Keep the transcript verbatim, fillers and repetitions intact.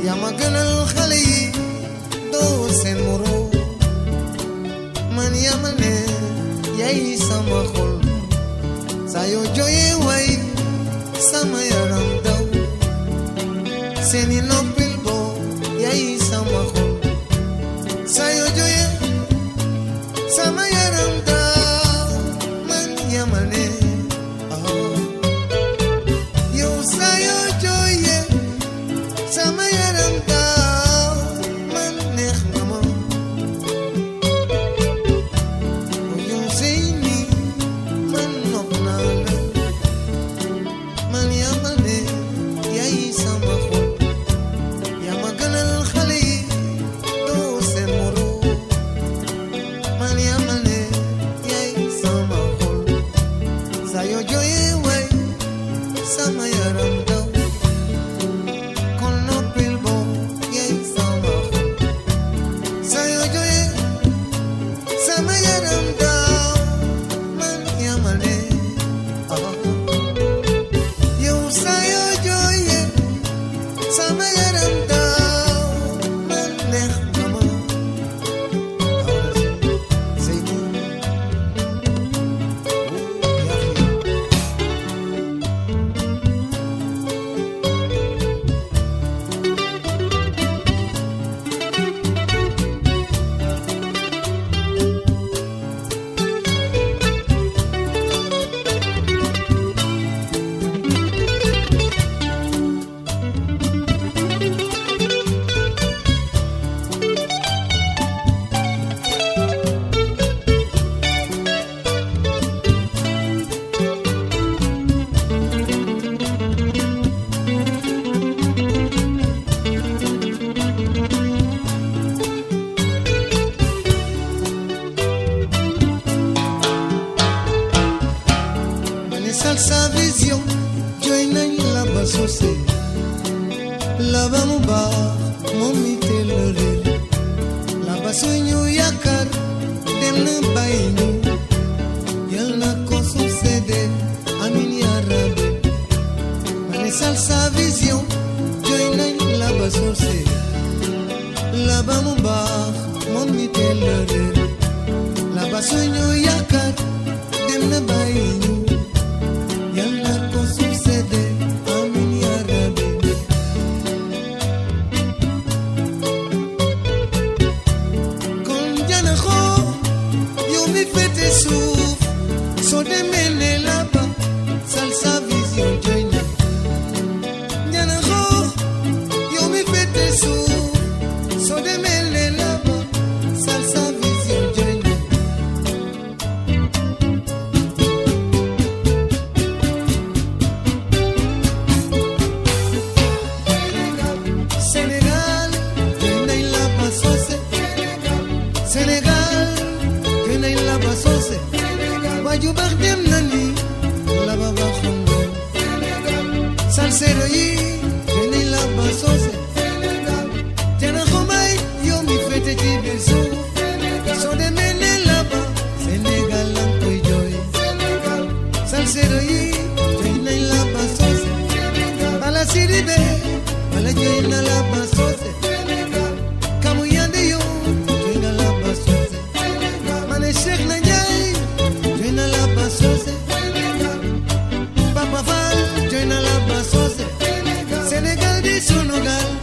yaa ma gënal xale yi doo seen moroom man yaa ma ne yaay sama xol saa yoo jooyee way sama yaram daw seeni noppil boo yaay sama xol saa yoo jooyee sama yaram daw man yaa ma ne yow saa yoo jooyee sama yaram daw man neex nga ma yow sey ni man nopp naa la man yaa ma ne yaay sama xol yaa ma gënal xale yi doo seen moroom man yaa ma ne yaay sama xol saa yoo jooyee way sama yaram daw kon noppil boo yaay sama xol saa yoo jooyee sama yaram daw man yaa ma ne yow saa yoo jooyee sama yaram daw man neex nga ma say ni Salsa Vision jooy nañ la ba sose la ba mu baax moom mi teel a réer la ba suñu yaakaar dem na bàyyi ñu yal na ko succédé amin ya rabbi ma ne Salsa Vision jooy nañ la ba sose la ba mu baax moom mi teel a réer la ba suñu yaakaar dem na bàyyi ñu yàlla ko succédé amin ya rabbi kon jana xoo yow mi féete suuf soo demee ne la ba Salsa Vision jooy na jana xoo yow mi féete suuf soo demee ne la ba Salsa Vision jooy na Sénégal jooy nañ la ba soose Sénégal jooy nañ la ba soose waaju baax dem na ni la ba baaxoon doon salsero yi jooy nañ la ba soose jana xomay yow mi féete ci biir suuf soo demee ne la ba Sénégal lan koy jooy salsero yi jooy nañ la ba soose bala Sidibé bala jooy na la ba soose kamu yande yow jooy na la ba soose mane Cheikh na Njaay jooy na la ba soose Papa Fall jooy na la ba soose Sénégal di sunu gaal